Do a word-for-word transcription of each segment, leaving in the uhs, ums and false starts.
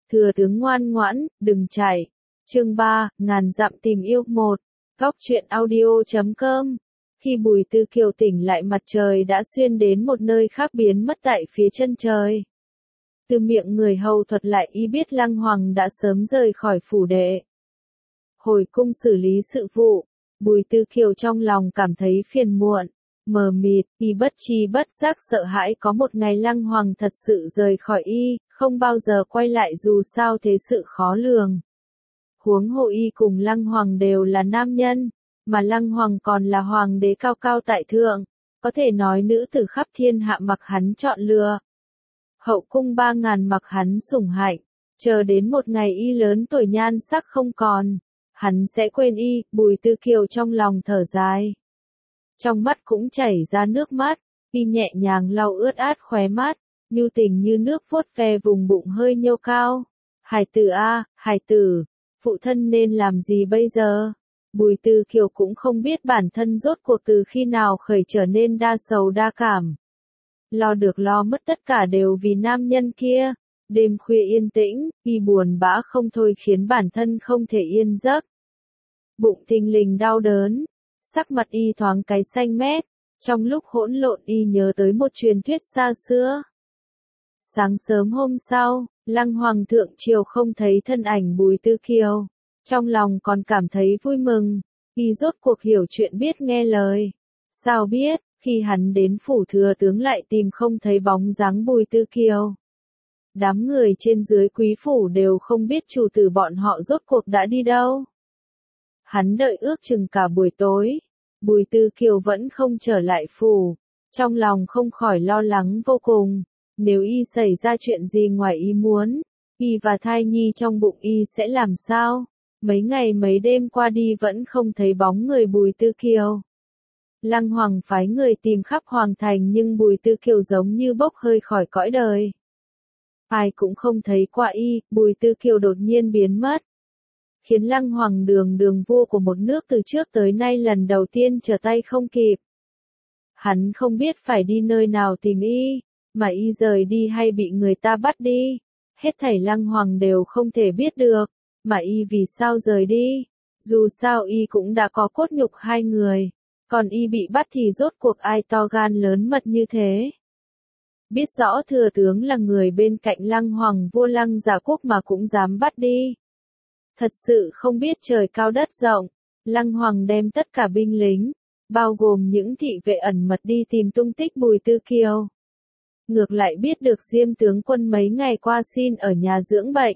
Thừa tướng ngoan ngoãn, đừng chạy. Chương ba, ngàn dặm tìm yêu một. Góc truyện audio chấm com. Khi Bùi Tư Kiều tỉnh lại, mặt trời đã xuyên đến một nơi khác biến mất tại phía chân trời. Từ miệng người hầu thuật lại y biết Lăng Hoàng đã sớm rời khỏi phủ đệ. Hồi cung xử lý sự vụ, Bùi Tư Kiều trong lòng cảm thấy phiền muộn, mờ mịt, y bất tri bất giác sợ hãi có một ngày Lăng Hoàng thật sự rời khỏi y, không bao giờ quay lại dù sao thế sự khó lường. Huống hộ y cùng Lăng Hoàng đều là nam nhân, mà Lăng Hoàng còn là hoàng đế cao cao tại thượng, có thể nói nữ tử khắp thiên hạ mặc hắn chọn lựa. Hậu cung ba ngàn mặc hắn sủng hạnh, chờ đến một ngày y lớn tuổi nhan sắc không còn, hắn sẽ quên y. Bùi Tư Kiều trong lòng thở dài, trong mắt cũng chảy ra nước mắt, y nhẹ nhàng lau ướt át khóe mắt, nhu tình như nước vuốt ve vùng bụng hơi nhô cao. Hải tử a, hải tử, phụ thân nên làm gì bây giờ? Bùi Tư Kiều cũng không biết bản thân rốt cuộc từ khi nào khởi trở nên đa sầu đa cảm. Lo được lo mất tất cả đều vì nam nhân kia. Đêm khuya yên tĩnh, y buồn bã không thôi khiến bản thân không thể yên giấc. Bụng thình lình đau đớn, sắc mặt y thoáng cái xanh mét, trong lúc hỗn lộn y nhớ tới một truyền thuyết xa xưa. Sáng sớm hôm sau, Lăng Hoàng thượng triều không thấy thân ảnh Bùi Tư Kiều, trong lòng còn cảm thấy vui mừng, y rốt cuộc hiểu chuyện biết nghe lời. Sao biết, khi hắn đến phủ thừa tướng lại tìm không thấy bóng dáng Bùi Tư Kiều. Đám người trên dưới quý phủ đều không biết chủ tử bọn họ rốt cuộc đã đi đâu. Hắn đợi ước chừng cả buổi tối, Bùi Tư Kiều vẫn không trở lại phủ, trong lòng không khỏi lo lắng vô cùng. Nếu y xảy ra chuyện gì ngoài ý muốn, y và thai nhi trong bụng y sẽ làm sao? Mấy ngày mấy đêm qua đi vẫn không thấy bóng người Bùi Tư Kiều. Lăng Hoàng phái người tìm khắp hoàng thành nhưng Bùi Tư Kiều giống như bốc hơi khỏi cõi đời. Ai cũng không thấy qua y, Bùi Tư Kiều đột nhiên biến mất. Khiến Lăng Hoàng đường đường vua của một nước từ trước tới nay lần đầu tiên trở tay không kịp. Hắn không biết phải đi nơi nào tìm y, mà y rời đi hay bị người ta bắt đi. Hết thảy Lăng Hoàng đều không thể biết được, mà y vì sao rời đi. Dù sao y cũng đã có cốt nhục hai người, còn y bị bắt thì rốt cuộc ai to gan lớn mật như thế. Biết rõ thừa tướng là người bên cạnh Lăng Hoàng vua Lăng Giả Quốc mà cũng dám bắt đi. Thật sự không biết trời cao đất rộng. Lăng Hoàng đem tất cả binh lính, bao gồm những thị vệ ẩn mật đi tìm tung tích Bùi Tư Kiều. Ngược lại biết được Diêm tướng quân mấy ngày qua xin ở nhà dưỡng bệnh.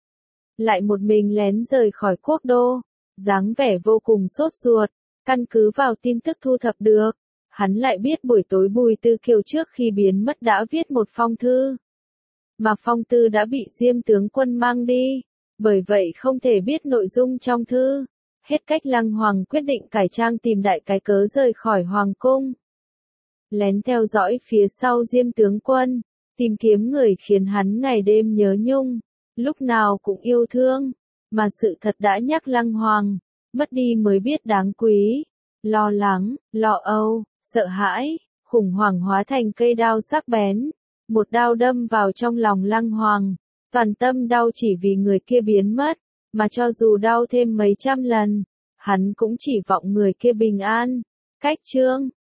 Lại một mình lén rời khỏi quốc đô, dáng vẻ vô cùng sốt ruột. Căn cứ vào tin tức thu thập được, hắn lại biết buổi tối Bùi Tư Kiều trước khi biến mất đã viết một phong thư. Mà phong thư đã bị Diêm tướng quân mang đi, bởi vậy không thể biết nội dung trong thư. Hết cách Lăng Hoàng quyết định cải trang tìm đại cái cớ rời khỏi hoàng cung. Lén theo dõi phía sau Diêm tướng quân, tìm kiếm người khiến hắn ngày đêm nhớ nhung, lúc nào cũng yêu thương, mà sự thật đã nhắc Lăng Hoàng, mất đi mới biết đáng quý. Lo lắng, lo âu, sợ hãi, khủng hoảng hóa thành cây đao sắc bén, một đao đâm vào trong lòng Lăng Hoàng, toàn tâm đau chỉ vì người kia biến mất, mà cho dù đau thêm mấy trăm lần, hắn cũng chỉ vọng người kia bình an. Cách chương